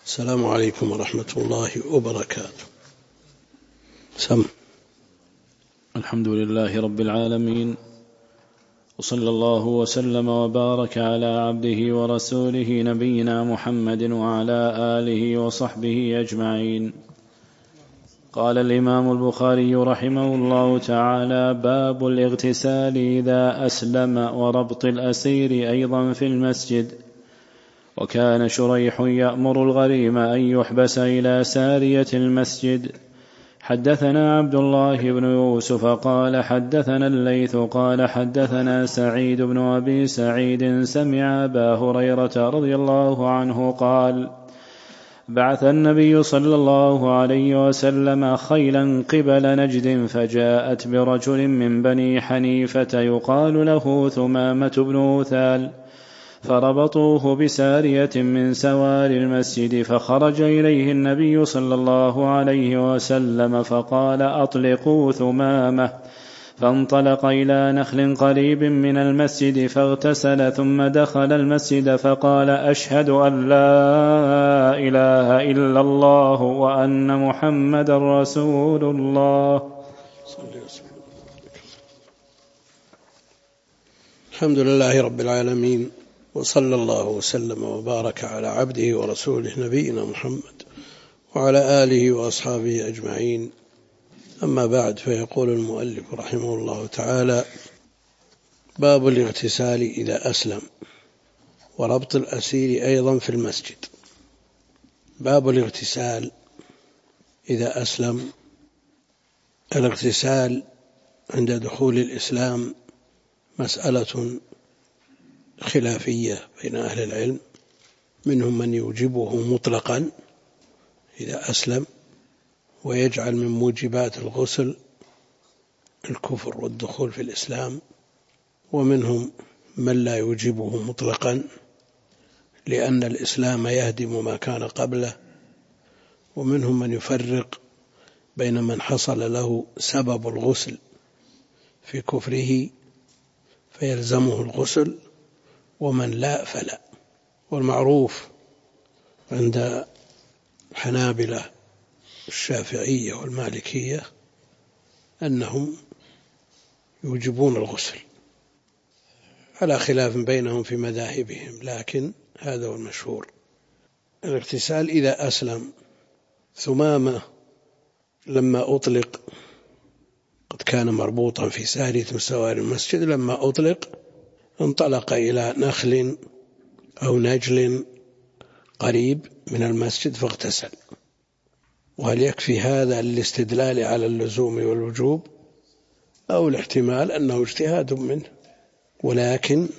السلام عليكم ورحمة الله وبركاته. الحمد لله رب العالمين، وصلى الله وسلم وبارك على عبده ورسوله نبينا محمد وعلى آله وصحبه أجمعين. قال الإمام البخاري رحمه الله تعالى: باب الاغتسال إذا أسلم وربط الأسير أيضا في المسجد. وكان شريح يأمر الغريم أن يحبس إلى سارية المسجد. حدثنا عبد الله بن يوسف قال حدثنا الليث قال حدثنا سعيد بن أبي سعيد سمع أبا هريرة رضي الله عنه قال: بعث النبي صلى الله عليه وسلم خيلا قبل نجد، فجاءت برجل من بني حنيفة يقال له ثمامة بن أثال، فربطوه بسارية من سوار المسجد، فخرج إليه النبي صلى الله عليه وسلم فقال: أطلقوا ثمامة. فانطلق إلى نخل قريب من المسجد فاغتسل، ثم دخل المسجد فقال: أشهد أن لا إله إلا الله وأن محمد رسول الله. الحمد لله رب العالمين، وصلى الله وسلم وبارك على عبده ورسوله نبينا محمد وعلى آله وأصحابه أجمعين. أما بعد، فيقول المؤلف رحمه الله تعالى: باب الاغتسال إذا أسلم وربط الأسير أيضا في المسجد. باب الاغتسال إذا أسلم. الاغتسال عند دخول الإسلام مسألة خلافية بين أهل العلم، منهم من يوجبه مطلقا إذا أسلم ويجعل من موجبات الغسل الكفر والدخول في الإسلام، ومنهم من لا يوجبه مطلقا لأن الإسلام يهدم ما كان قبله، ومنهم من يفرق بين من حصل له سبب الغسل في كفره فيلزمه الغسل ومن لا فلا. والمعروف عند الحنابلة الشافعية والمالكية أنهم يوجبون الغسل، على خلاف بينهم في مذاهبهم، لكن هذا هو المشهور. الاغتسال إذا أسلم. ثمامة لما أطلق قد كان مربوطا في سارية من سوار المسجد، لما أطلق انطلق إلى نخل أو نجل قريب من المسجد فاغتسل. وهل يكفي هذا للاستدلال على اللزوم والوجوب، أو الاحتمال أنه اجتهاد منه؟ ولكن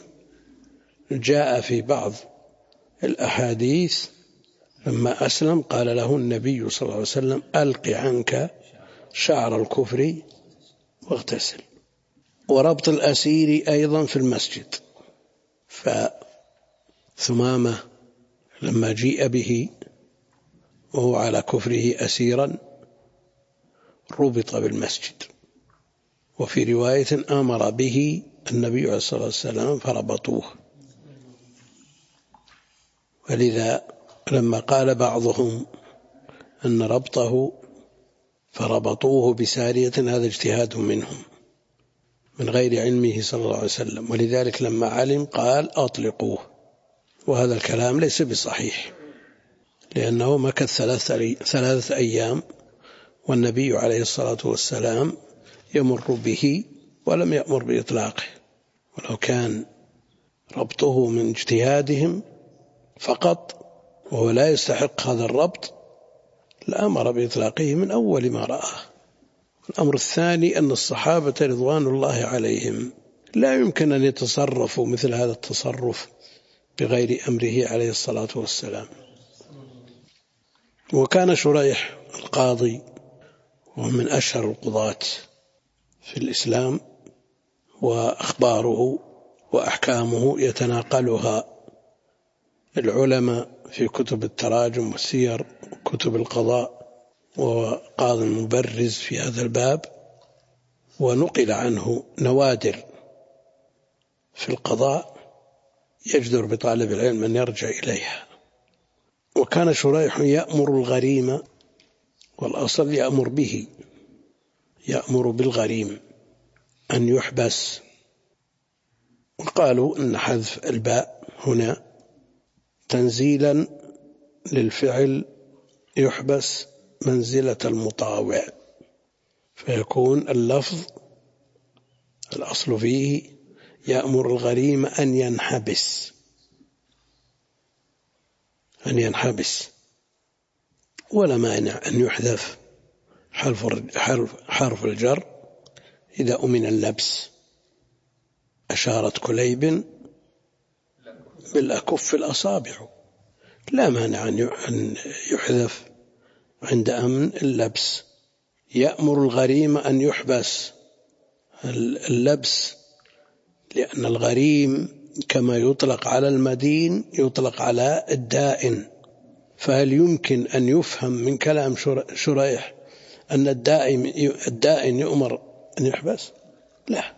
جاء في بعض الأحاديث لما أسلم قال له النبي صلى الله عليه وسلم: ألق عنك شعر الكفر واغتسل. وربط الأسير أيضا في المسجد. فثمامة لما جيء به وهو على كفره أسيرا ربط بالمسجد، وفي رواية أمر به النبي عليه الصلاة والسلام فربطوه. ولذا لما قال بعضهم أن ربطه فربطوه بسارية هذا اجتهاد منهم من غير علمه صلى الله عليه وسلم، ولذلك لما علم قال: أطلقوه. وهذا الكلام ليس بصحيح، لأنه مكث 3 أيام والنبي عليه الصلاة والسلام يمر به ولم يأمر بإطلاقه. ولو كان ربطه من اجتهادهم فقط وهو لا يستحق هذا الربط لأمر بإطلاقه من أول ما رآه. الأمر الثاني أن الصحابة رضوان الله عليهم لا يمكن أن يتصرفوا مثل هذا التصرف بغير أمره عليه الصلاة والسلام. وكان شريح القاضي ومن أشهر القضاة في الإسلام، وأخباره وأحكامه يتناقلها العلماء في كتب التراجم والسير وكتب القضاء، وقاضي مبرز في هذا الباب، ونقل عنه نوادر في القضاء يجدر بطالب العلم أن يرجع إليها. وكان شريح يأمر الغريم، والأصل يأمر به، يأمر بالغريم أن يحبس. وقالوا أن حذف الباء هنا تنزيلا للفعل يحبس منزلة المطاوع، فيكون اللفظ الأصل فيه يأمر الغريم أن ينحبس، ولا مانع أن يحذف حرف الجر إذا أمن اللبس. أشارت كليب بالأكف الأصابع، لا مانع أن يحذف عند أمن اللبس. يأمر الغريم أن يحبس اللبس، لأن الغريم كما يطلق على المدين يطلق على الدائن. فهل يمكن أن يفهم من كلام شريح أن الدائن يؤمر أن يحبس؟ لا.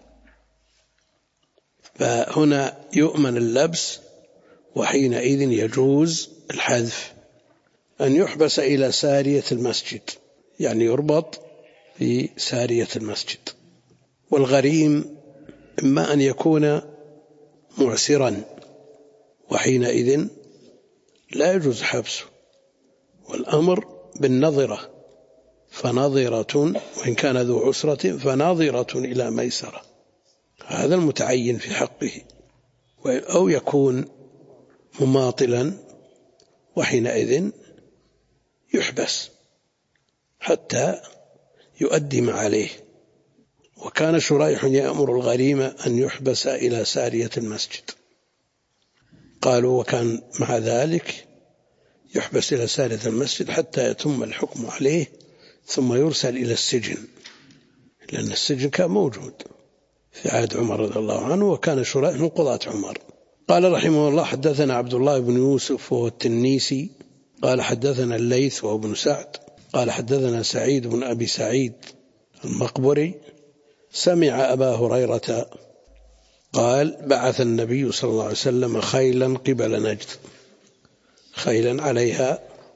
فهنا يؤمن اللبس، وحينئذ يجوز الحذف. أن يحبس إلى سارية المسجد، يعني يربط في سارية المسجد. والغريم إما أن يكون معسرا، وحينئذ لا يجوز حبسه، والأمر بالنظرة، فنظرة وإن كان ذو عسرة فنظرة إلى ميسرة، هذا المتعين في حقه. أو يكون مماطلا، وحينئذ يحبس حتى يؤدي ما عليه. وكان شريح يأمر الغريم أن يحبس إلى سارية المسجد. قالوا وكان مع ذلك يحبس إلى سارية المسجد حتى يتم الحكم عليه ثم يرسل إلى السجن، لأن السجن كان موجود في عهد عمر رضي الله عنه، وكان شريح من قضاة عمر. قال رحمه الله حدثنا عبد الله بن يوسف وهو التنيسي قال حدثنا الليث وهو بن سعد قال حدثنا سعيد بن أبي سعيد المقبري سمع أبا هريرة قال بعث النبي صلى الله عليه وسلم خيلا قبل نجد، خيلا عليها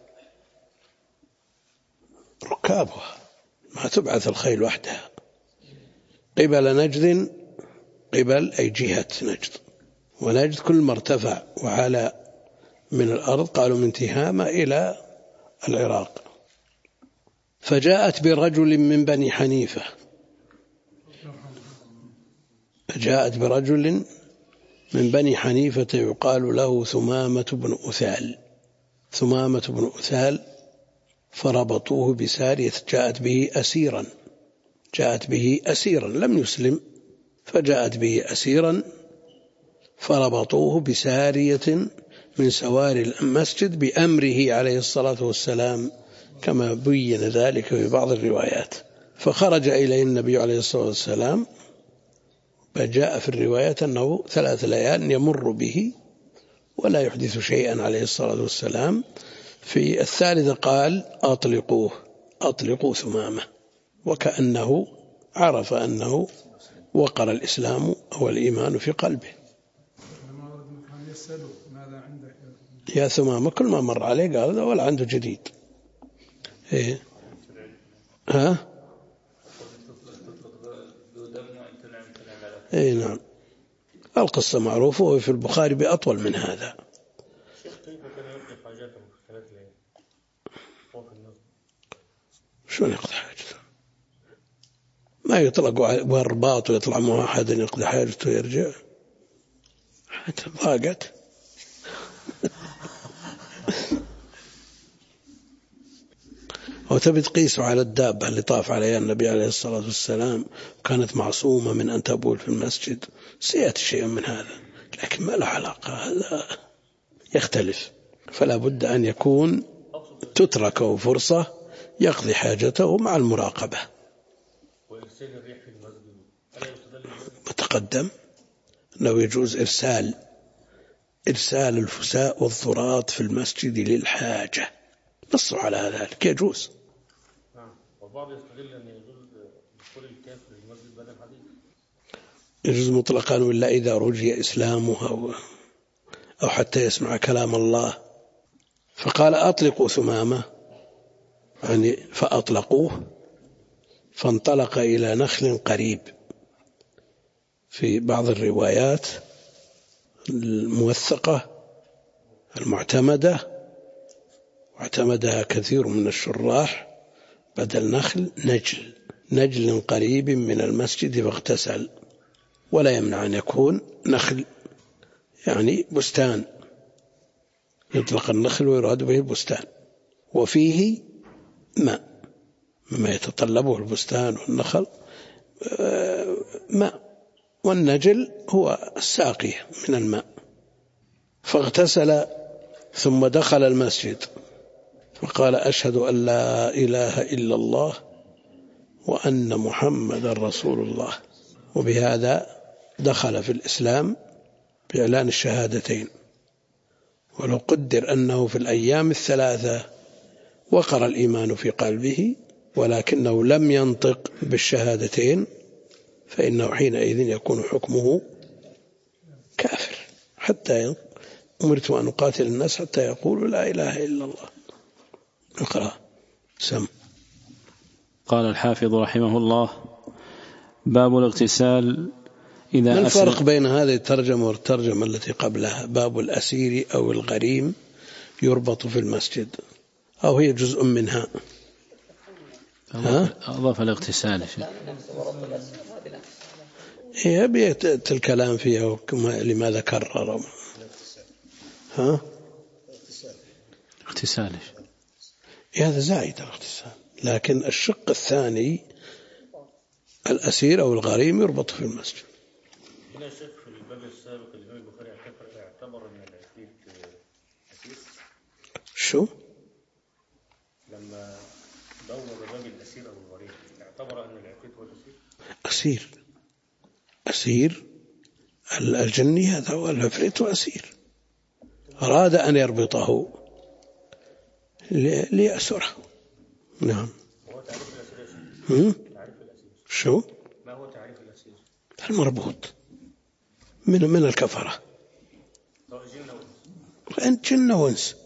ركابها، ما تبعث الخيل وحدها. قبل نجد، قبل أي جهة نجد، ونجد كل ما ارتفع وعلى من الأرض، قالوا من تهامة إلى العراق. فجاءت برجل من بني حنيفة، جاءت برجل من بني حنيفة يقال له ثمامة بن أثال، ثمامة بن أثال، فربطوه بسارية، جاءت به أسيرا لم يسلم، فجاءت به أسيرا فربطوه بسارية من سواري المسجد بأمره عليه الصلاة والسلام، كما بين ذلك في بعض الروايات. فخرج إليه النبي عليه الصلاة والسلام، فجاء في الرواية أنه 3 ليال يمر به ولا يحدث شيئا عليه الصلاة والسلام. في الثالثة قال أطلقوا ثمامة، وكأنه عرف أنه وقر الإسلام أو الإيمان في قلبه. يا ثمامة، كل ما مر عليه قال هذا ولا عنده جديد. إيه؟ ها؟ إيه نعم، القصة معروفة وفي البخاري بأطول من هذا. شو يقضي حاجته؟ ما يطلق ورباط ويطلع مع أحد يقضي حاجته ويرجع، حتى ضاقت. وتبي تقيسوا على الدابة اللي طاف عليها النبي عليه الصلاة والسلام، كانت معصومة من أن تبول في المسجد، سيأتي شيء من هذا، لكن ما له علاقة، هذا يختلف. فلا بد أن يكون تتركه فرصة يقضي حاجته مع المراقبة. وتقدم أنه يجوز إرسال الفساء والذرات في المسجد للحاجة، نصوا على ذلك، يجوز. والبعض يستغل أن يجوز دخول الكافر للمسجد بدل حديث، يجوز مطلقا، ولا إذا رجي إسلامه أو حتى يسمع كلام الله. فقال أطلقوا ثمامة، يعني فأطلقوه، فانطلق إلى نخل قريب. في بعض الروايات الموثقة المعتمدة واعتمدها كثير من الشراح بدل نخل نجل قريب من المسجد فاغتسل، ولا يمنع أن يكون نخل يعني بستان، يطلق النخل ويراد به البستان، وفيه ماء مما يتطلبه البستان والنخل ماء، والنجل هو الساقي من الماء. فاغتسل ثم دخل المسجد فقال أشهد أن لا إله إلا الله وأن محمد رسول الله، وبهذا دخل في الإسلام بإعلان الشهادتين. ولو قدر أنه في الأيام الثلاثة وقر الإيمان في قلبه ولكنه لم ينطق بالشهادتين فإنه حينئذ يكون حكمه كافر، حتى أمرت أن أقاتل الناس حتى يقولوا لا إله إلا الله. اقرأ. سم. قال الحافظ رحمه الله: باب الاغتسال إذا ما الفرق بين هذه الترجمة والترجمة التي قبلها؟ باب الأسير أو الغريم يربط في المسجد، أو هي جزء منها؟ أضاف الاغتسال هي بيت الكلام فيها لماذا كرر؟ اغتسال هذا زائد الاغتسال، لكن الشق الثاني الأسير أو الغريم يربط في المسجد. هنا شيخ في الباب السابق الإمام البخاري اعتبر أن العفريت أسير. شو؟ لما بوّب باب الأسير أو الغريم اعتبر أن العفريت هو الأسير. أسير الجني هذا هو العفريت أسير، أراد أن يربطه ليأسره. نعم. هو تعريف الأسير. تعريف الأسير. شو؟ ما هو تعريف الأسير؟ المربوط من الكفرة، جن وإنس.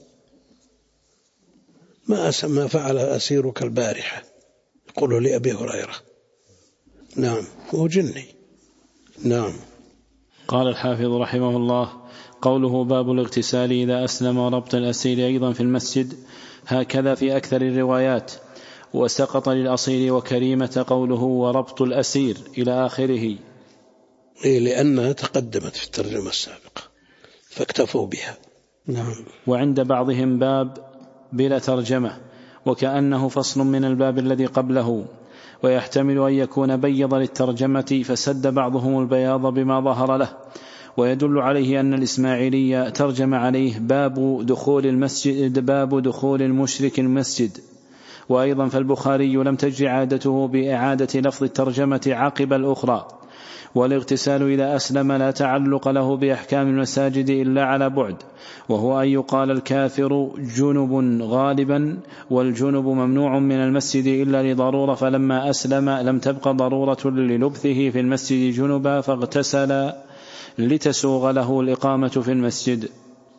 ما فعل أسيرك البارحة، يقول لأبي هريرة. نعم، هو جني. نعم. قال الحافظ رحمه الله: قوله باب الاغتسال إذا أسلم وربط الأسير أيضا في المسجد، هكذا في أكثر الروايات. وسقط للأصيل وكريمة قوله وربط الأسير إلى آخره، لأنها تقدمت في الترجمة السابقة فاكتفوا بها. نعم. وعند بعضهم باب بلا ترجمة، وكأنه فصل من الباب الذي قبله، ويحتمل أن يكون بيض للترجمة فسد بعضهم البياض بما ظهر له. ويدل عليه أن الإسماعيلي ترجم عليه باب دخول المشرك المسجد. وأيضا فالبخاري لم تجر عادته بإعادة لفظ الترجمة عقب الأخرى. والاغتسال إذا أسلم لا تعلق له بأحكام المساجد إلا على بعد، وهو أن يقال الكافر جنب غالبا، والجنب ممنوع من المسجد إلا لضرورة، فلما أسلم لم تبق ضرورة للبثه في المسجد جنبا فاغتسل لتسوغ له الإقامة في المسجد.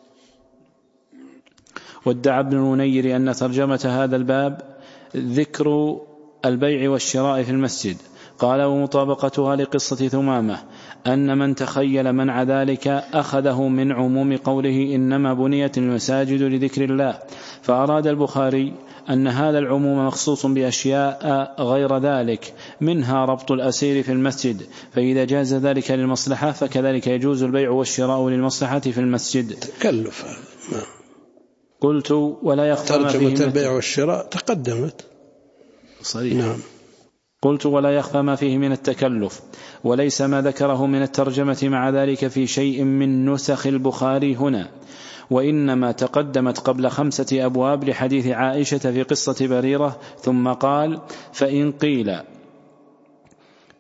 وادعى ابن المنير أن ترجمة هذا الباب ذكر البيع والشراء في المسجد. قال: ومطابقتها لقصة ثمامة أن من تخيل منع ذلك أخذه من عموم قوله إنما بنيت المساجد لذكر الله، فأراد البخاري أن هذا العموم مخصوص بأشياء غير ذلك، منها ربط الأسير في المسجد، فإذا جاز ذلك للمصلحة فكذلك يجوز البيع والشراء للمصلحة في المسجد. تكلف. قلت: ولا يخفى ترجمة البيع والشراء تقدمت صريح. نعم. قلت: ولا يخفى ما فيه من التكلف، وليس ما ذكره من الترجمة مع ذلك في شيء من نسخ البخاري هنا، وإنما تقدمت قبل 5 أبواب لحديث عائشة في قصة بريرة، ثم قال: فإن قيل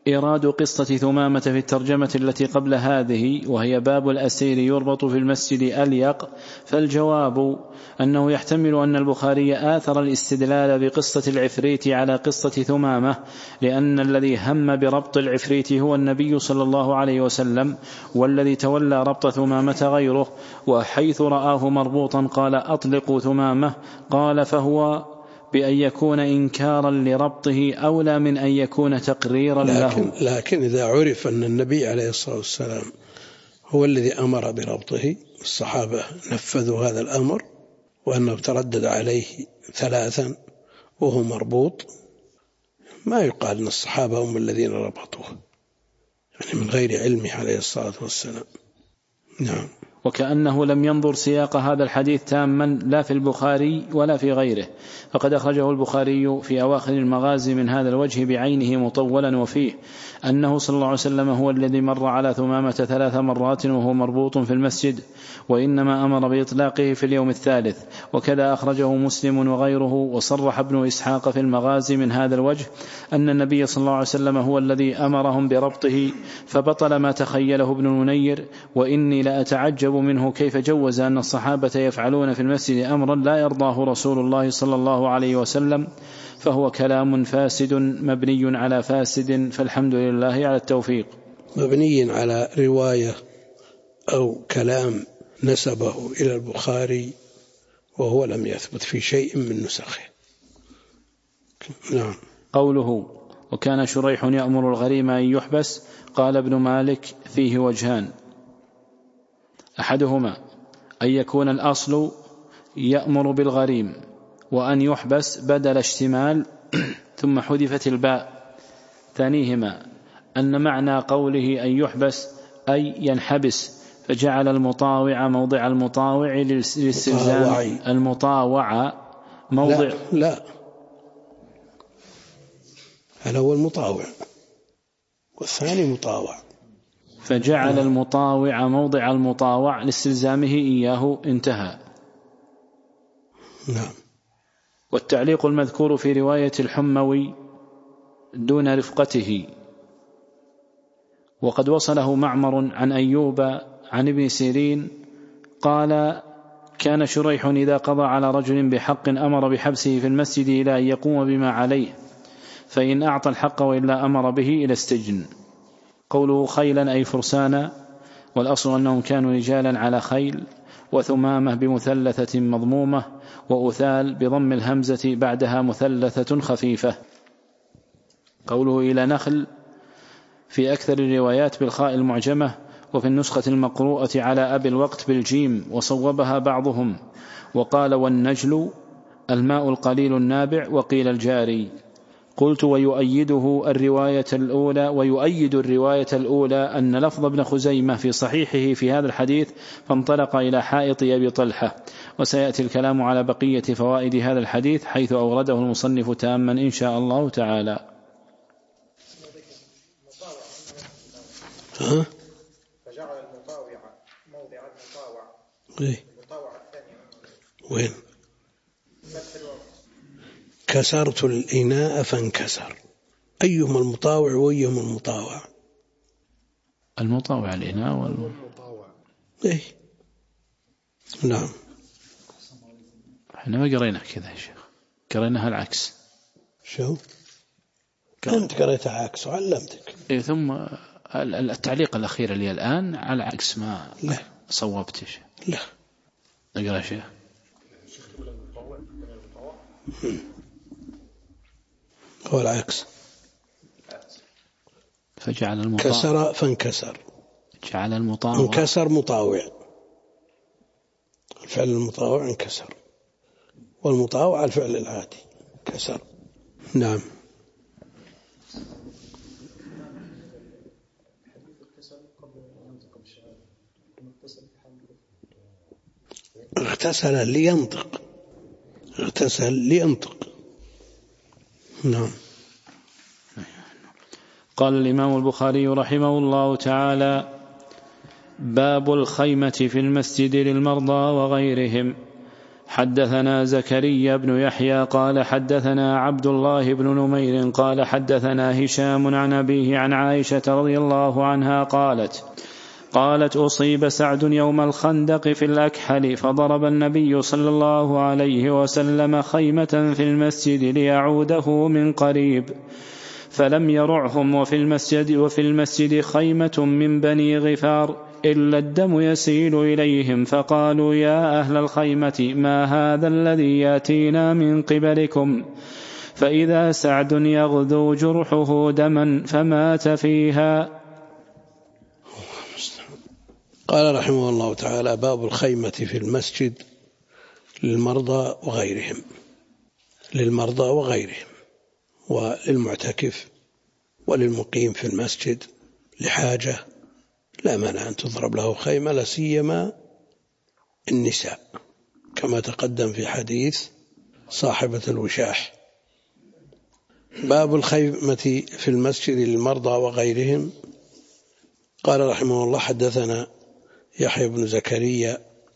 إيراد قصة ثمامة في الترجمة التي قبل هذه وهي باب الأسير يربط في المسجد أليق، فالجواب أنه يحتمل أن البخاري آثر الاستدلال بقصة العفريت على قصة ثمامة، لأن الذي هم بربط العفريت هو النبي صلى الله عليه وسلم، والذي تولى ربط ثمامة غيره، وحيث رآه مربوطا قال أطلقوا ثمامة، قال فهو بأن يكون إنكارا لربطه أولى من أن يكون تقريرا له. لكن إذا عرف أن النبي عليه الصلاة والسلام هو الذي أمر بربطه، الصحابة نفذوا هذا الأمر، وأنه تردد عليه 3 وهو مربوط، ما يقال أن الصحابة هم الذين ربطوه، يعني من غير علمه عليه الصلاة والسلام. نعم. وكأنه لم ينظر سياق هذا الحديث تاما لا في البخاري ولا في غيره، فقد أخرجه البخاري في أواخر المغازي من هذا الوجه بعينه مطولا، وفيه أنه صلى الله عليه وسلم هو الذي مر على ثمامة 3 مرات وهو مربوط في المسجد، وإنما أمر بإطلاقه في اليوم الثالث. وكذا أخرجه مسلم وغيره. وصرح ابن إسحاق في المغازي من هذا الوجه أن النبي صلى الله عليه وسلم هو الذي أمرهم بربطه، فبطل ما تخيله ابن المنير. وإني لأتعجب منه كيف جوز أن الصحابة يفعلون في المسجد أمرا لا يرضاه رسول الله صلى الله عليه وسلم، فهو كلام فاسد مبني على فاسد، فالحمد لله على التوفيق. مبني على رواية أو كلام نسبه إلى البخاري وهو لم يثبت في شيء من نسخه. نعم. قوله وكان شريح يأمر الغريم أن يحبس، قال ابن مالك فيه وجهان: أحدهما أن يكون الأصل يأمر بالغريم، وأن يحبس بدل اشتمال ثم حذفت الباء. ثانيهما أن معنى قوله أن يحبس أي ينحبس، فجعل المطاوع موضع المطاوع للاستلزام. المطاوع موضع لا هذا هو المطاوع، والثاني مطاوع، فجعل المطاوع موضع المطاوع لاستلزامه إياه، انتهى. نعم. والتعليق المذكور في رواية الحموي دون رفقته، وقد وصله معمر عن أيوب عن ابن سيرين قال: كان شريح إذا قضى على رجل بحق أمر بحبسه في المسجد إلى أن يقوم بما عليه، فإن أعطى الحق وإلا أمر به إلى السجن. قوله خيلا أي فرسانا، والأصل أنهم كانوا رجالا على خيل، وثمامة بمثلثة مضمومة، وأثال بضم الهمزة بعدها مثلثة خفيفة. قوله إلى نخل في أكثر الروايات بالخاء المعجمة، وفي النسخة المقروءة على أبي الوقت بالجيم، وصوبها بعضهم وقال والنجل الماء القليل النابع، وقيل الجاري. قلت ويؤيد الرواية الأولى أن لفظ ابن خزيمة في صحيحه في هذا الحديث فانطلق إلى حائط أبي طلحة. وسيأتي الكلام على بقية فوائد هذا الحديث حيث أورده المصنف تاما إن شاء الله تعالى. فجعل المطاوع موضع المطاوع. المطاوع الثاني وين؟ كسرت الإناء فانكسر. أيهما المطاوع وأيهما المطاوع؟ المطاوع الإناء والمطاوع. نعم. احنا ما قرينا كذا يا شيخ، قريناها العكس. شو؟ أنت قريتها عكس وعلمتك. ثم التعليق الأخير اللي الآن على عكس ما صوبت. لا اقرأ شيء. هو العكس. فجعل المطاوع كسر فانكسر. جعل المطاوع انكسر مطاوع، الفعل المطاوع انكسر، والمطاوع الفعل العادي كسر. نعم. اغتسل لينطق. نعم. قال الإمام البخاري رحمه الله تعالى: باب الخيمة في المسجد للمرضى وغيرهم. حدثنا زكريا بن يحيى قال حدثنا عبد الله بن نمير قال حدثنا هشام عن أبيه عن عائشة رضي الله عنها قالت أصيب سعد يوم الخندق في الأكحل فضرب النبي صلى الله عليه وسلم خيمة في المسجد ليعوده من قريب فلم يرعهم وفي المسجد خيمة من بني غفار إلا الدم يسيل إليهم فقالوا يا أهل الخيمة ما هذا الذي يأتينا من قبلكم فإذا سعد يغدو جرحه دما فمات فيها. قال رحمه الله تعالى باب الخيمة في المسجد للمرضى وغيرهم وللمعتكف وللمقيم في المسجد لحاجة لا مانع أن تضرب له خيمة لا سيما النساء كما تقدم في حديث صاحبة الوشاح. باب الخيمة في المسجد للمرضى وغيرهم. قال رحمه الله حدثنا يحيى بن زكريا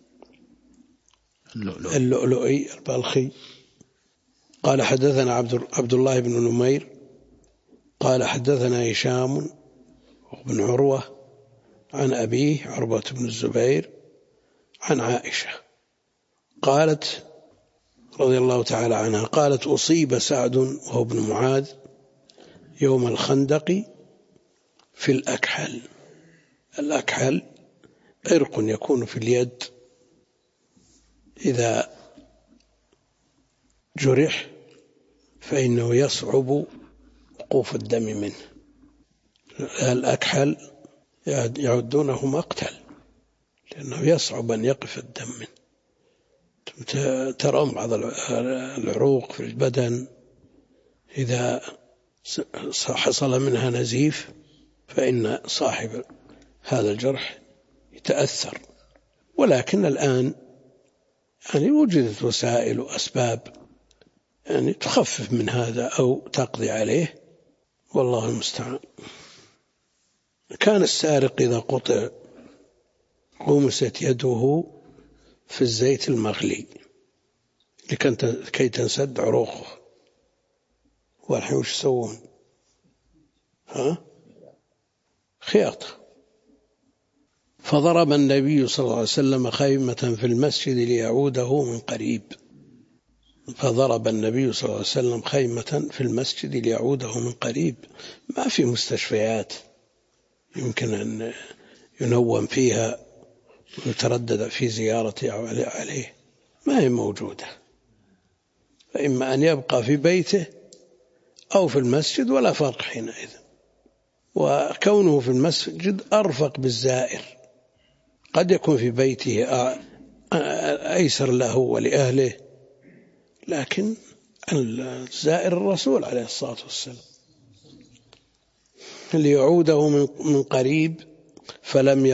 اللؤلؤي البلخي قال حدثنا عبد الله بن نمير قال حدثنا هشام بن عروة عن أبيه عروة بن الزبير عن عائشة قالت رضي الله تعالى عنها قالت أصيب سعد وهو ابن معاذ يوم الخندق في الأكحل. الأكحل عرق يكون في اليد إذا جرح فإنه يصعب وقوف الدم منه. الأكحل يعدونه مقتل لأنه يصعب أن يقف الدم منه. ترون بعض العروق في البدن إذا حصل منها نزيف فإن صاحب هذا الجرح يتأثر. ولكن الآن وجدت وسائل وأسباب تخفف من هذا أو تقضي عليه والله المستعان. كان السارق إذا قطع غمست يده في الزيت المغلي لكي تنسد عروقه. والحين وش يسوون؟ خياطة. فضرب النبي صلى الله عليه وسلم خيمة في المسجد ليعوده من قريب. فضرب النبي صلى الله عليه وسلم خيمة في المسجد ليعوده من قريب. ما في مستشفيات يمكن أن ينوم فيها ويتردد في زيارته عليه، ما هي موجودة. فإما أن يبقى في بيته أو في المسجد ولا فرق حينئذ. وكونه في المسجد أرفق بالزائر. قد يكون في بيته أيسر له ولأهله، لكن الزائر الرسول عليه الصلاة والسلام. ليعوده من قريب فلم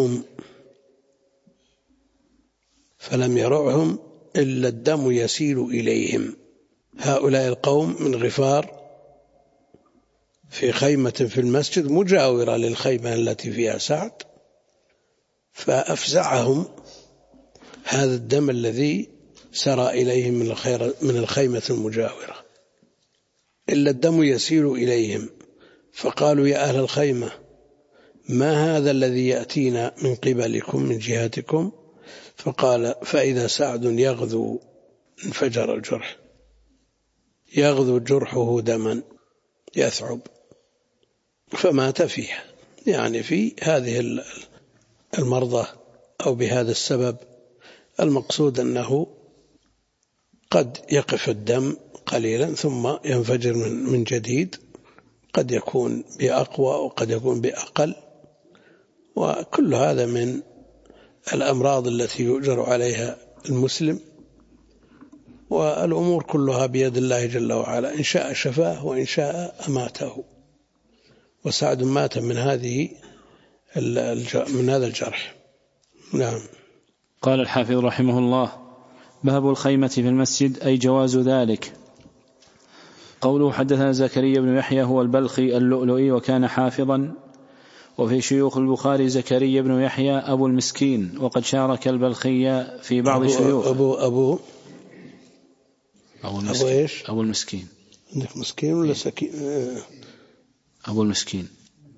يرعهم إلا الدم يسيل إليهم. هؤلاء القوم من غفار في خيمة في المسجد مجاورة للخيمة التي فيها سعد، فأفزعهم هذا الدم الذي سرى إليهم من الخيمة المجاورة. إلا الدم يسيل إليهم فقالوا يا أهل الخيمة ما هذا الذي يأتينا من قبلكم من جهتكم؟ فقال فإذا سعد يغذو انفجر الجرح، يغذو جرحه دما يثعب فمات فيها. يعني في هذه المرضى أو بهذا السبب. المقصود أنه قد يقف الدم قليلا ثم ينفجر من جديد، قد يكون بأقوى وقد يكون بأقل، وكل هذا من الأمراض التي يؤجر عليها المسلم. والأمور كلها بيد الله جل وعلا، إن شاء شفاه وإن شاء أماته. وسعد مات من هذا الجرح. نعم. قال الحافظ رحمه الله باب الخيمة في المسجد أي جواز ذلك. قوله حدثنا زكريا بن يحيى هو البلخي اللؤلؤي وكان حافظا وفي شيوخ البخاري زكريا بن يحيى أبو المسكين وقد شارك البلخي في بعض شيوخه. أبو المسكين. إيش؟ أبو المسكين. عندك مسكين ولا سكين؟ أبو المسكين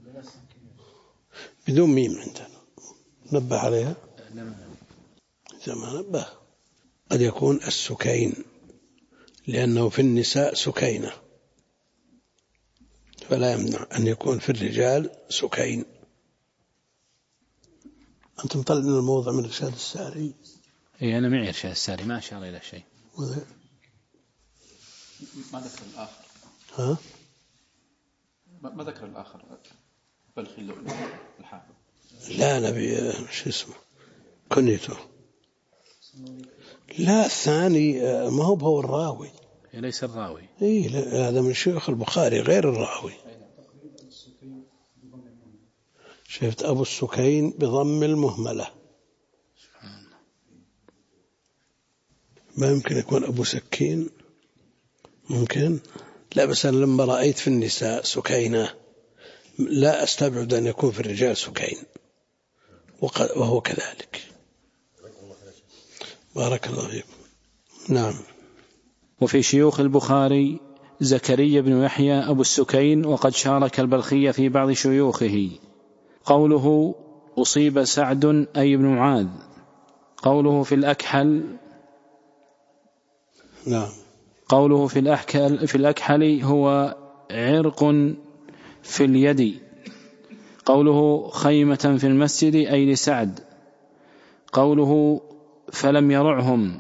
بدون ميم عندنا. نبه عليها إذا ما نبه. قد يكون السكين لأنه في النساء سكينة، فلا يمنع أن يكون في الرجال سكين. أنتم طلعنا الموضع من إرشاد الساري. إيه أنا معي إرشاد الساري ما أشار إلى شيء. ما ذكر الآخر. ها؟ ما ذكر الآخر بلخي الحافظ. لا نبي شو اسمه كنيته. لا الثاني ما هو الراوي. ليس الراوي. إيه هذا من شيوخ البخاري غير الراوي. شفت أبو السكين بضم المهملة. ما يمكن يكون أبو سكين. ممكن. لا بس أنا لما رأيت في النساء سكينة لا أستبعد أن يكون في الرجال سكين وهو كذلك. بارك الله فيكم. نعم. وفي شيوخ البخاري زكريا بن يحيى أبو السكين وقد شارك البلخي في بعض شيوخه. قوله أصيب سعد أي بن معاذ. قوله في الأكحل. نعم. قوله في الأكحل هو عرق في اليد. قوله خيمة في المسجد أي لسعد. قوله فلم يرعهم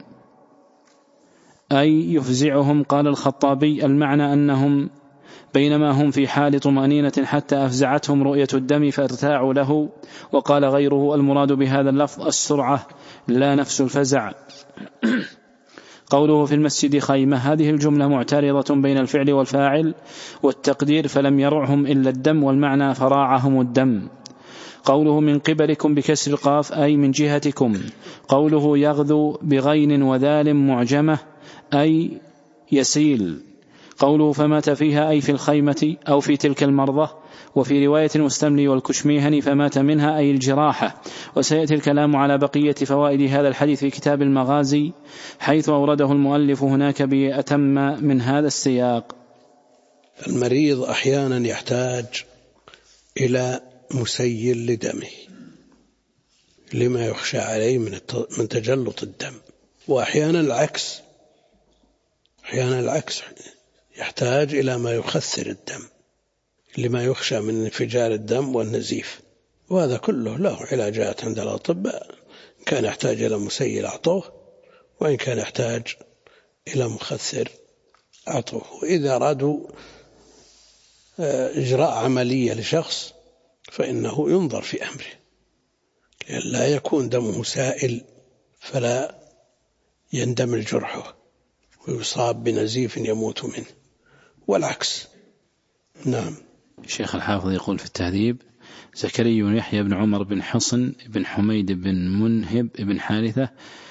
أي يفزعهم. قال الخطابي المعنى أنهم بينما هم في حال طمأنينة حتى أفزعتهم رؤية الدم فارتاعوا له. وقال غيره المراد بهذا اللفظ السرعة لا نفس الفزع. قوله في المسجد خيمة هذه الجملة معترضة بين الفعل والفاعل والتقدير فلم يرعهم إلا الدم والمعنى فراعهم الدم. قوله من قبلكم بكسر القاف أي من جهتكم. قوله يغذو بغين وذال معجمة أي يسيل. قوله فمات فيها أي في الخيمة أو في تلك المرضى. وفي رواية المستملي والكشميهني فمات منها أي الجراحة. وسيأتي الكلام على بقية فوائد هذا الحديث في كتاب المغازي حيث أورده المؤلف هناك بأتم من هذا السياق. المريض أحيانا يحتاج إلى مسيل لدمه لما يخشى عليه من تجلط الدم، وأحيانا العكس. أحيانا العكس يحتاج إلى ما يخثر الدم لما يخشى من انفجار الدم والنزيف. وهذا كله له علاجات عند الأطباء. كان يحتاج إلى مسيل أعطوه، وإن كان يحتاج إلى مخثر أعطوه. إذا أرادوا إجراء عملية لشخص فإنه ينظر في أمره لا يكون دمه سائل فلا يندمل جرحه ويصاب بنزيف يموت منه، والعكس. نعم. الشيخ الحافظ يقول في التهذيب زكريا بن يحيى بن عمر بن حصن بن حميد بن منهب بن حارثة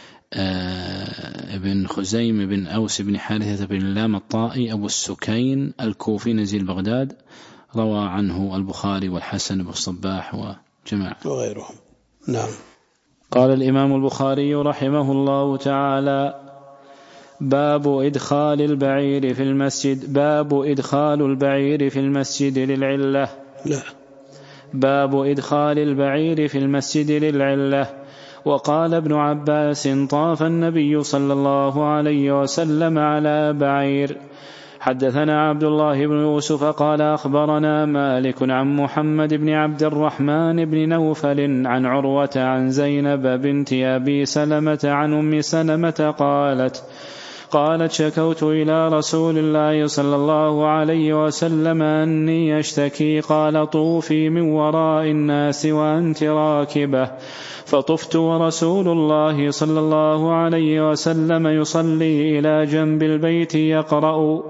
بن خزيم بن أوس بن حارثة بن لام الطائي أبو السكين الكوفي نزيل بغداد. روى عنه البخاري والحسن بن الصباح وجماعة وغيرهم. نعم. قال الإمام البخاري رحمه الله تعالى باب إدخال البعير في المسجد. باب إدخال البعير في المسجد للعلة. لا. باب إدخال البعير في المسجد للعلة. وقال ابن عباس طاف النبي صلى الله عليه وسلم على بعير. حدثنا عبد الله بن يوسف قال أخبرنا مالك عن محمد بن عبد الرحمن بن نوفل عن عروة عن زينب بنت أبي سلمة عن أم سلمة قالت شكوت إلى رسول الله صلى الله عليه وسلم أني أشتكي. قال طوفي من وراء الناس وأنت راكبة. فطفت ورسول الله صلى الله عليه وسلم يصلي إلى جنب البيت يقرأ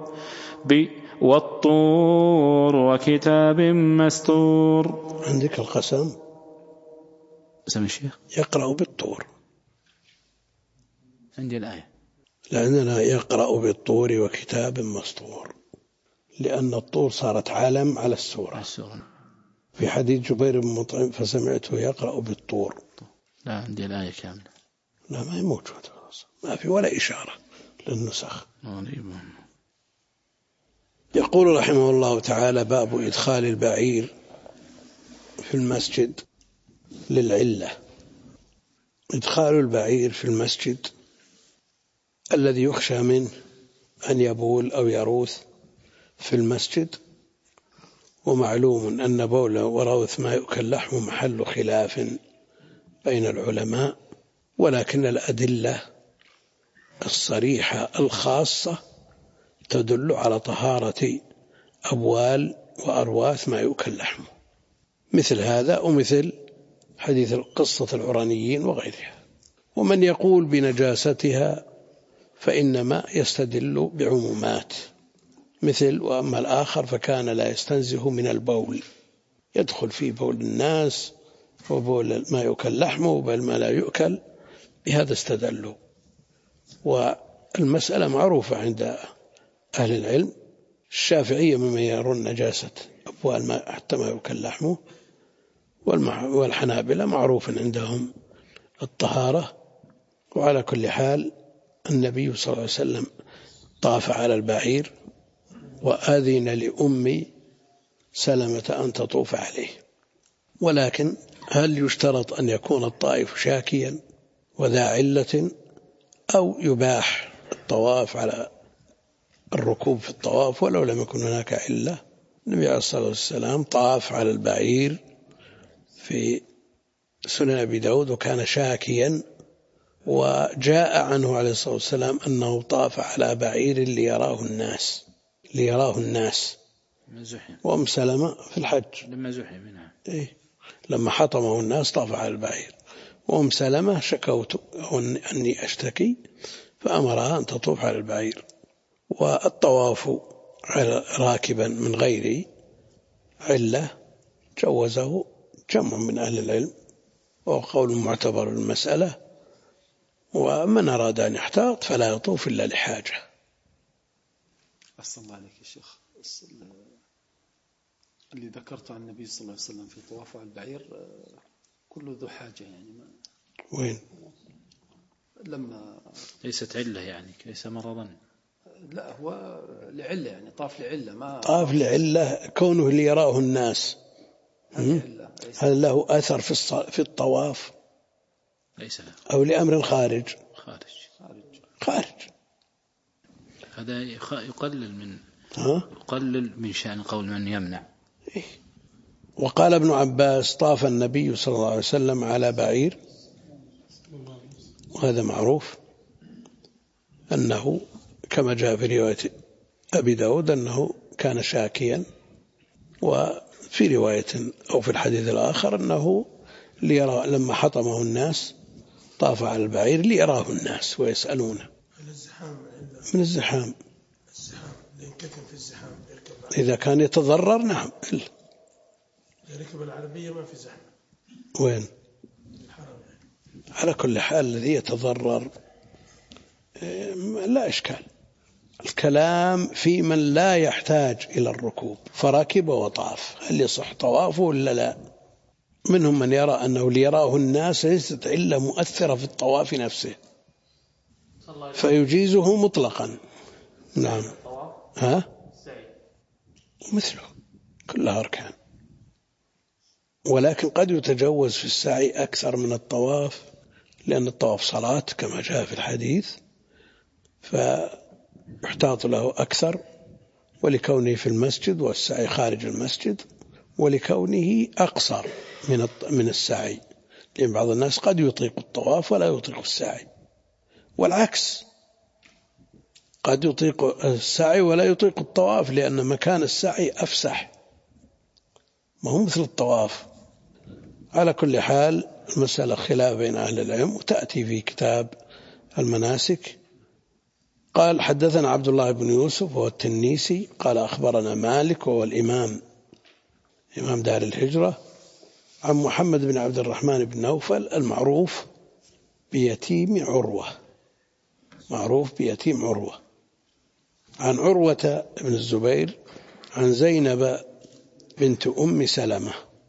والطور وكتاب مستور. عندك القسم سمع الشيخ يقرأ بالطور. عندي الآية لأننا يقرأ بالطور وكتاب مسطور، لأن الطور صارت علم على السورة. في حديث جبير بن مطعم فسمعته يقرأ بالطور. لا عندي الآية كاملة. لا ما هي موجودة، ما في ولا إشارة للنسخ. يقول رحمه الله تعالى: باب إدخال البعير في المسجد للعلة. إدخال البعير في المسجد الذي يخشى منه أن يبول أو يروث في المسجد، ومعلوم أن بول وروث ما يؤكل لحمه محل خلاف بين العلماء، ولكن الأدلة الصريحة الخاصة تدل على طهارة أبوال وأرواث ما يؤكل لحمه، مثل هذا ومثل حديث قصة العرانيين وغيرها. ومن يقول بنجاستها فإنما يستدل بعمومات، مثل وأما الآخر فكان لا يستنزه من البول، يدخل في بول الناس وبول ما يؤكل لحمه وبول ما لا يؤكل، بهذا استدلوا. والمسألة معروفة عند أهل العلم، الشافعية ممن يرون نجاسة أبوال ما حتى ما يؤكل لحمه، والحنابلة معروف عندهم الطهارة. وعلى كل حال النبي صلى الله عليه وسلم طاف على البعير وأذن لأم سلمة أن تطوف عليه، ولكن هل يشترط أن يكون الطائف شاكيا وذا علة، أو يباح الطواف على الركوب في الطواف ولو لم يكن هناك علة؟ النبي عليه الصلاة والسلام طاف على البعير في سنن أبي داود وكان شاكيا، وجاء عنه عليه الصلاة والسلام أنه طاف على بعير ليراه الناس وأم سلمة في الحج لما زحم منها لما حطمه الناس طاف على البعير، وأم سلمة شكوت أني أشتكي فأمرها أن تطوف على البعير. والطواف راكبا من غير علة جوزه جمع من أهل العلم، وهو قول معتبر المسألة. ومن أراد أن يحتاط فلا يطوف إلا لحاجة. أحسن الله عليك يا شيخ. اللي ذكرته عن النبي صلى الله عليه وسلم في طوافه على البعير كله ذو حاجة، يعني ما وين لما ليست علة يعني ليس مرضا، لا هو لعلة، يعني طاف لعلة، ما طاف لعلة كونه ليراه الناس. هل له أثر في الطواف ليس له، أو لأمر خارج؟ هذا يقلل من شأن قول من يمنع. وقال ابن عباس: طاف النبي صلى الله عليه وسلم على بعير، وهذا معروف أنه كما جاء في رواية أبي داود أنه كان شاكيا، وفي رواية أو في الحديث الآخر أنه لما حطمه الناس طاف على البعير ليراه الناس ويسألونه من الزحام. إذا كان يتضرر نعم. يركب العربية ما في زحمة. وين؟ على كل حال الذي يتضرر لا إشكال. الكلام في من لا يحتاج إلى الركوب فركب وطاف، هل يصح طوافه ولا لا؟ منهم من يرى أنه ليراه الناس ليست علة مؤثرة في الطواف نفسه فيجيزه مطلقا. نعم. مثله كلها أركان، ولكن قد يتجوز في السعي أكثر من الطواف، لأن الطواف صلاة كما جاء في الحديث، فيحتاط له أكثر، ولكونه في المسجد والسعي خارج المسجد، ولكونه أقصر من السعي، لأن بعض الناس قد يطيق الطواف ولا يطيق السعي، والعكس قد يطيق السعي ولا يطيق الطواف، لأن مكان السعي أفسح، ما هو مثل الطواف. على كل حال المسألة خلاف بين أهل العلم، وتأتي في كتاب المناسك. قال: حدثنا عبد الله بن يوسف وهو التنيسي قال: أخبرنا مالك وهو الإمام دار الهجرة، عن محمد بن عبد الرحمن بن نوفل المعروف بيتيم عروة، عن عروة بن الزبير عن زينب بنت أم سلمة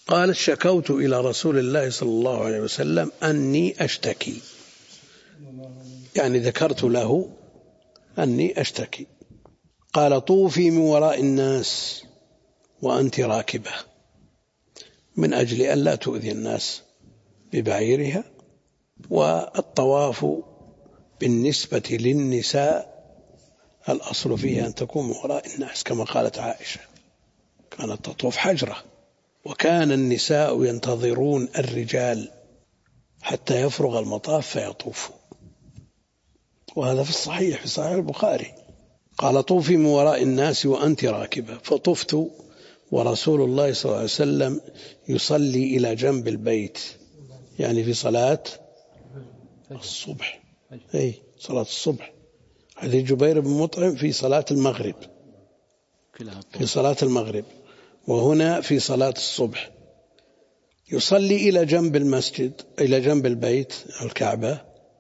قالت شكوت إلى رسول الله صلى الله عليه وسلم أني أشتكي، يعني ذكرت له أني أشتكي. قال طوفي من وراء الناس وأنت راكبة، من أجل أن لا تؤذي الناس ببعيرها. والطواف بالنسبة للنساء الأصل فيه أن تكون من وراء الناس، كما قالت عائشة كانت تطوف حجرة، وكان النساء ينتظرون الرجال حتى يفرغ المطاف فيطوفوا، وهذا في الصحيح في صحيح البخاري. قال طوفي من وراء الناس وأنت راكبة، فطفت ورسول الله صلى الله عليه وسلم يصلي إلى جنب البيت، يعني في صلاة الصبح، أي صلاة الصبح. حديث جبير بن مطعم في صلاة المغرب، في صلاة المغرب، وهنا في صلاة الصبح. يصلي إلى جنب المسجد، إلى جنب البيت الكعبة،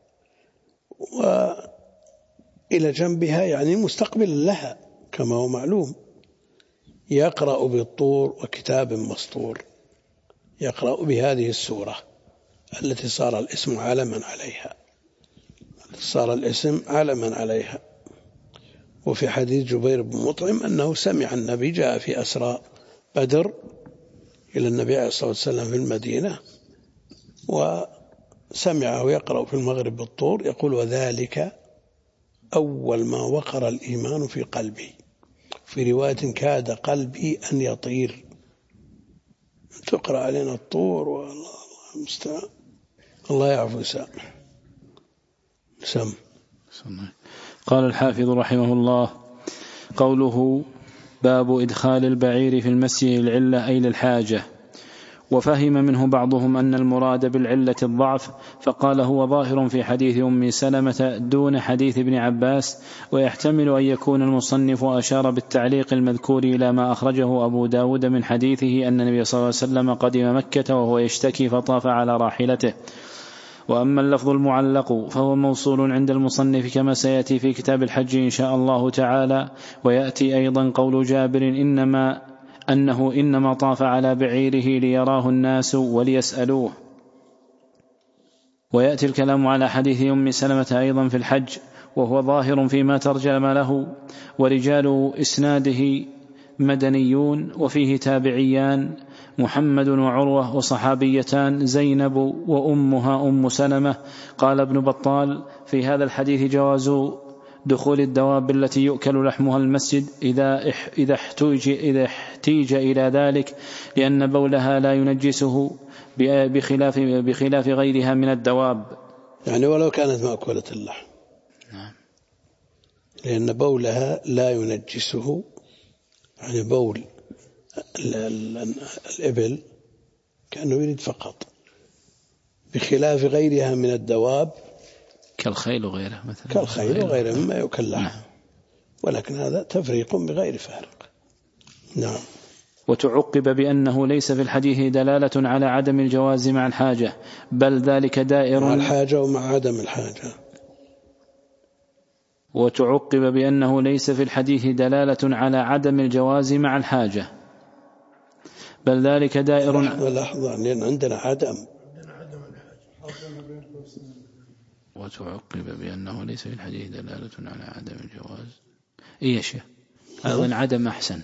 وإلى جنبها يعني مستقبلا لها كما هو معلوم. يقرأ بالطور وكتاب مسطور، يقرأ بهذه السورة التي صار الاسم علما عليها، صار الاسم علما عليها. وفي حديث جبير بن مطعم أنه سمع النبي جاء في أسرى بدر إلى النبي عليه الصلاة والسلام في المدينة، وسمعه يقرأ في المغرب بالطور يقول وذلك أول ما وقر الإيمان في قلبي، في رواية كاد قلبي أن يطير. تقرأ علينا الطور والله المستعان. الله يعفو سامح. سم. قال الحافظ رحمه الله: قوله باب إدخال البعير في المسي للعلة أي للحاجة. وفهم منه بعضهم أن المراد بالعلة الضعف، فقال هو ظاهر في حديث أم سلمة دون حديث ابن عباس، ويحتمل أن يكون المصنف أشار بالتعليق المذكور إلى ما أخرجه أبو داود من حديثه أن النبي صلى الله عليه وسلم قدم مكة وهو يشتكي فطاف على راحلته. وأما اللفظ المعلق فهو موصول عند المصنف كما سيأتي في كتاب الحج إن شاء الله تعالى. ويأتي أيضا قول جابر أنه إنما طاف على بعيره ليراه الناس وليسألوه. ويأتي الكلام على حديث أم سلمة أيضا في الحج، وهو ظاهر فيما ترجم له، ورجال إسناده مدنيون وفيه تابعيان محمد وعروة وصحابيتان زينب وأمها أم سلمة. قال ابن بطال في هذا الحديث جواز دخول الدواب التي يؤكل لحمها المسجد إذا احتيج إلى ذلك، لأن بولها لا ينجسه بخلاف غيرها من الدواب، يعني ولو كانت مأكولة اللحم، لأن بولها لا ينجسه، يعني بول الإبل كأنه يريد فقط، بخلاف غيرها من الدواب كالخيل وغيره مثلا، كالخيل وغيره مما يؤكل لحم. ولكن هذا تفريق بغير فارق. نعم. وتعقب بأنه ليس في الحديث دلالة على عدم الجواز مع الحاجة، بل ذلك دائر مع الحاجة ومع عدم الحاجة. وتعقب بأنه ليس في الحديث دلالة على عدم الجواز مع الحاجة، بل ذلك دائر. لحظة، لأن عندنا عدم. وتعقب بأنه ليس في الحديث دلالة على عدم الجواز. إيه يا شيخ، أظن عدم أحسن،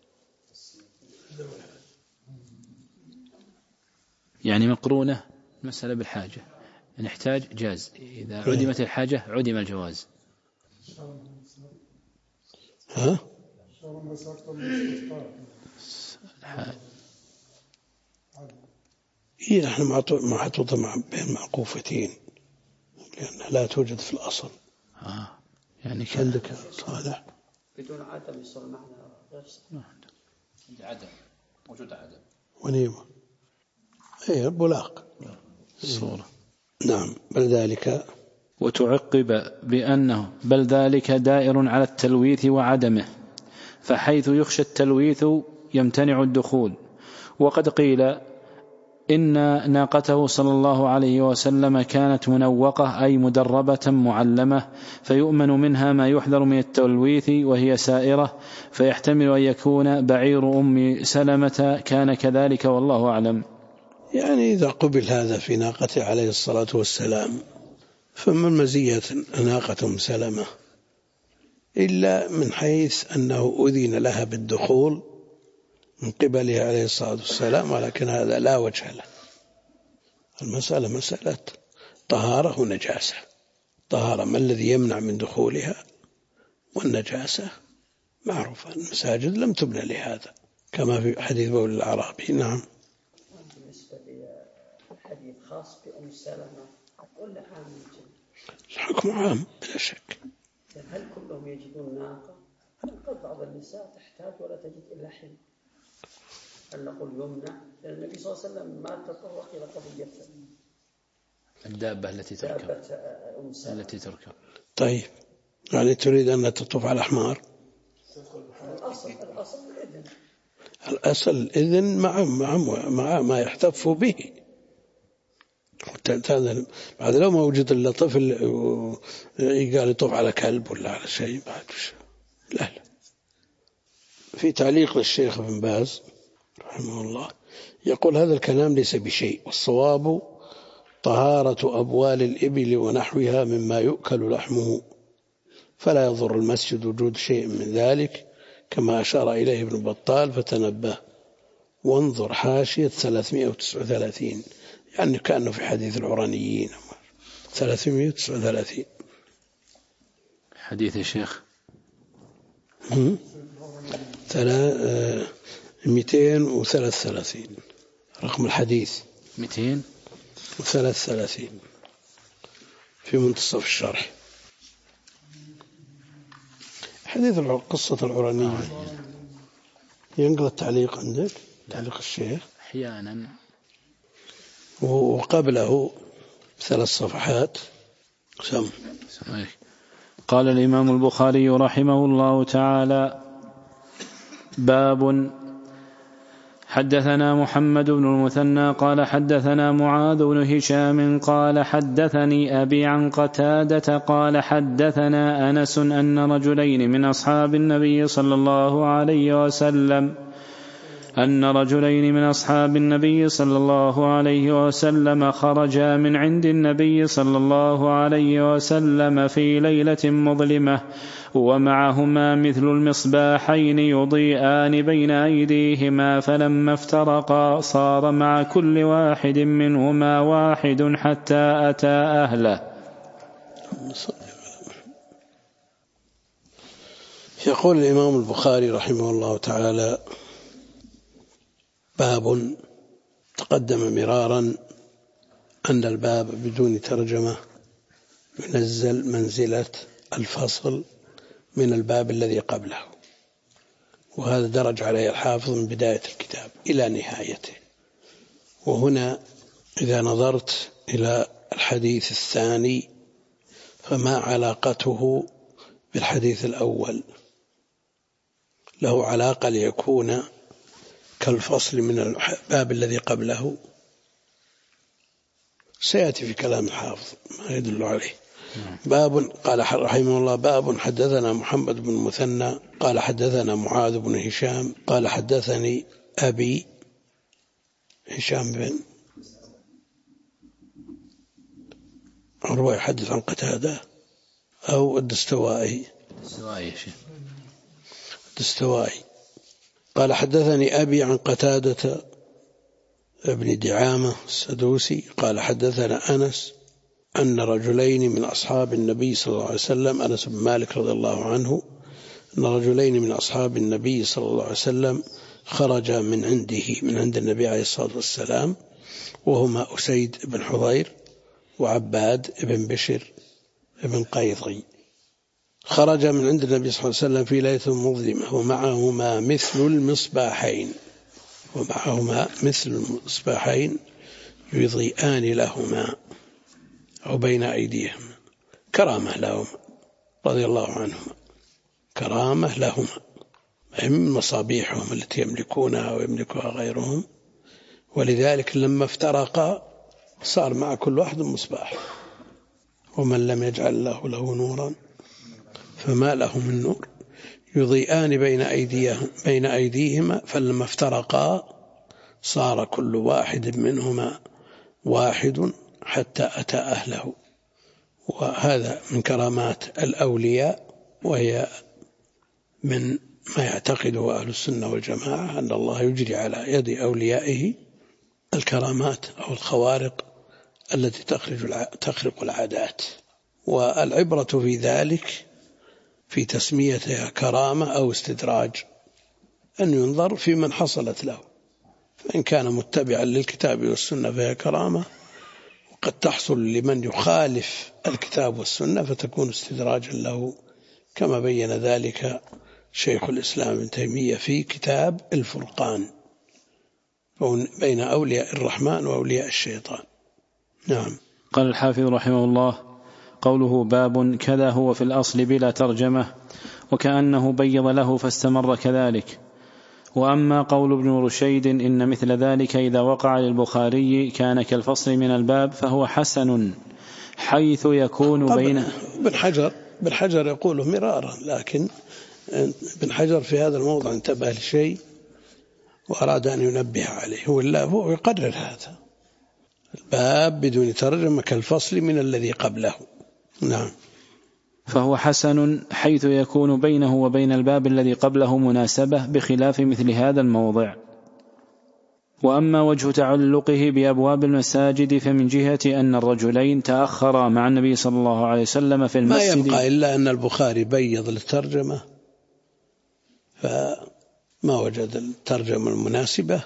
يعني مقرونة مسألة بالحاجة، نحتاج جاز، إذا عدمت الحاجة عدم الجواز. ها؟ إيه، نحن محطوطة بين معقوفتين لأنها لا توجد في الأصل. يعني عندك صالح بدون عدم يصير معنى غير صحيح. عدم وجود عدم ونيمة، أي بلاق الصورة. نعم. بل ذلك. وتعقب بأنه بل ذلك دائر على التلويث وعدمه، فحيث يخشى التلويث يمتنع الدخول. وقد قيل إن ناقته صلى الله عليه وسلم كانت منوقة أي مدربة معلمة، فيؤمن منها ما يحذر من التلويث وهي سائرة، فيحتمل أن يكون بعير أم سلمة كان كذلك، والله أعلم. يعني إذا قبل هذا في ناقته عليه الصلاة والسلام فمن مزية ناقة أم سلمة إلا من حيث أنه أذن لها بالدخول من قبله عليه الصلاة والسلام، ولكن هذا لا وجه له. المسألة مسألة طهارة ونجاسة. طهارة ما الذي يمنع من دخولها، والنجاسة معروفة، المساجد لم تبنى لهذا كما في حديث بول الأعرابي. نعم. بالنسبة للحديث خاص بأم سلمة ولا عام الجن؟ الحكم عام بلا شك. هل كلهم يجدون ناقة؟ قد بعض النساء تحتاج ولا تجد إلا حين. هل نقول يمنع؟ لأن النبي صلى الله عليه وسلم ما تطرق إلى قضية الدابة التي تركب. طيب، يعني تريد أن تطوف على حمار؟ الأصل الإذن مع ما يحتف به. بعد لو ما وجد إلا طفل قال يطوف على كلب ولا على شيء بعد لا. في تعليق للشيخ ابن باز رحمه الله يقول هذا الكلام ليس بشيء، والصواب طهارة أبوال الإبل ونحوها مما يؤكل لحمه، فلا يضر المسجد وجود شيء من ذلك كما أشار إليه ابن بطال، فتنبه وانظر حاشية 339، يعني كأنه في حديث العرانيين 339 حديث يا شيخ 233 رقم الحديث 233 في منتصف الشرح. حديث قصة العرانية ينقل التعليق عندك، تعليق الشيخ أحيانا، وقبله 3 صفحات. قال الإمام البخاري رحمه الله تعالى: باب حدثنا محمد بن المثنى قال حدثنا معاذ بن هشام قال حدثني أبي عن قتادة قال حدثنا أنس أن رجلين من أصحاب النبي صلى الله عليه وسلم خرجا من عند النبي صلى الله عليه وسلم في ليلة مظلمة ومعهما مثل المصباحين يضيئان بين أيديهما، فلما افترقا صار مع كل واحد منهما واحد حتى أتى أهله. يقول الإمام البخاري رحمه الله تعالى: باب تقدم مرارا أن الباب بدون ترجمة ينزل منزلة الفصل من الباب الذي قبله، وهذا درج عليه الحافظ من بداية الكتاب إلى نهايته. وهنا إذا نظرت إلى الحديث الثاني فما علاقته بالحديث الأول؟ له علاقة ليكون كالفصل من الباب الذي قبله، سيأتي في كلام الحافظ ما يدل عليه. باب قال رحمه الله: باب حدثنا محمد بن المثنى قال حدثنا معاذ بن هشام قال حدثني أبي هشام بن عروة يحدث عن قتادة أو الدستوائي قال حدثني أبي عن قتادة ابن دعامة السدوسي قال حدثنا أنس أن رجلين من أصحاب النبي صلى الله عليه وسلم، أنس بن مالك رضي الله عنه، أن رجلين من أصحاب النبي صلى الله عليه وسلم خرجا من عند النبي عليه الصلاة والسلام، وهما أسيد بن حضير وعباد بن بشر بن قيظي. خرج من عند النبي صلى الله عليه وسلم في ليلة مظلمة ومعهما مثل المصباحين يضيئان لهما أو بين أيديهما، كرامة لهما رضي الله عنهما، كرامة لهما، من مصابيحهم التي يملكونها ويملكها غيرهم، ولذلك لما افترقا صار مع كل واحد مصباح، ومن لم يجعل له نورا فما له من نور، يضيئان بين أيديهما، فلما افترقا صار كل واحد منهما واحد حتى أتى أهله. وهذا من كرامات الأولياء، وهي من ما يعتقده أهل السنة والجماعة أن الله يجري على يد أوليائه الكرامات أو الخوارق التي تخرق العادات. والعبرة في ذلك في تسميتها كرامة أو استدراج أن ينظر في من حصلت له، فإن كان متبعا للكتاب والسنة فهي كرامة، وقد تحصل لمن يخالف الكتاب والسنة فتكون استدراجا له، كما بين ذلك شيخ الإسلام ابن تيمية في كتاب الفرقان بين أولياء الرحمن وأولياء الشيطان. نعم. قال الحافظ رحمه الله: قوله باب كذا هو في الأصل بلا ترجمة، وكأنه بيض له فاستمر كذلك. وأما قول ابن رشيد إن مثل ذلك إذا وقع للبخاري كان كالفصل من الباب فهو حسن، حيث يكون بين بن حجر يقوله مرارا، لكن بن حجر في هذا الموضع انتبه لشيء وأراد أن ينبه عليه، هو يقرر هذا الباب بدون ترجمة كالفصل من الذي قبله. نعم. فهو حسن حيث يكون بينه وبين الباب الذي قبله مناسبة، بخلاف مثل هذا الموضع. وأما وجه تعلقه بأبواب المساجد فمن جهة أن الرجلين تأخرا مع النبي صلى الله عليه وسلم في المسجد، ما يبقى إلا أن البخاري بيض للترجمة فما وجد الترجمة المناسبة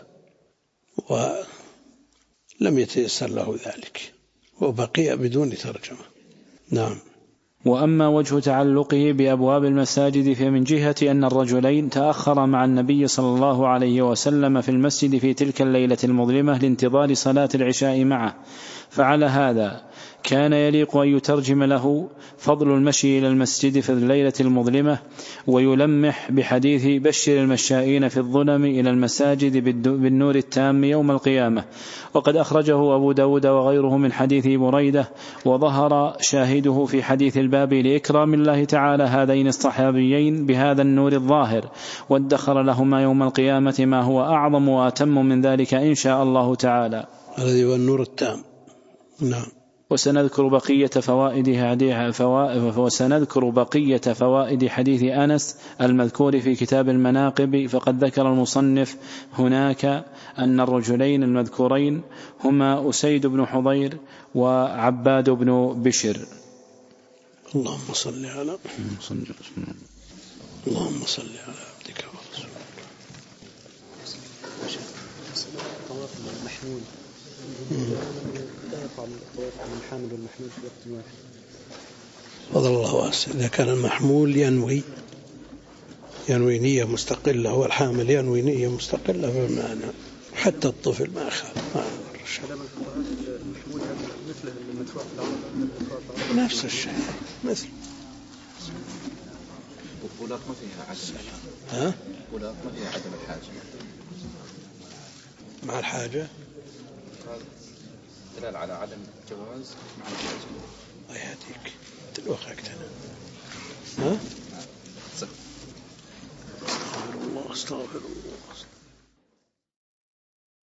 ولم يتيسر له ذلك، وبقي بدون ترجمة. نعم. وأما وجه تعلقه بأبواب المساجد فمن جهة أن الرجلين تأخر مع النبي صلى الله عليه وسلم في المسجد في تلك الليلة المظلمة لانتظار صلاة العشاء معه، فعلى هذا كان يليق أن يترجم له فضل المشي إلى المسجد في الليلة المظلمة، ويلمح بحديث بشر المشائين في الظلم إلى المساجد بالنور التام يوم القيامة. وقد أخرجه أبو داود وغيره من حديث بريدة، وظهر شاهده في حديث الباب لإكرام الله تعالى هذين الصحابيين بهذا النور الظاهر، وادخر لهما يوم القيامة ما هو أعظم وأتم من ذلك إن شاء الله تعالى، الذي هو النور التام. نعم. وسنذكر بقية فوائد حديث أنس المذكور في كتاب المناقب. فقد ذكر المصنف هناك أن الرجلين المذكورين هما أسيد بن حضير وعباد بن بشر. اللهم صل على عبدك ورسولك. فضل الله واسع. إذا كان المحمول ينوي نية مستقلة، والحامل ينوي نية مستقلة، فما حتى الطفل ما يخالف. نفس الشيء مثل ولا ما فيها عدم الحاجة مع الحاجة، دلالة على عدم الجواز مع الحاجة. الله يهديك تلوخكتنا. ها؟ استغفر الله.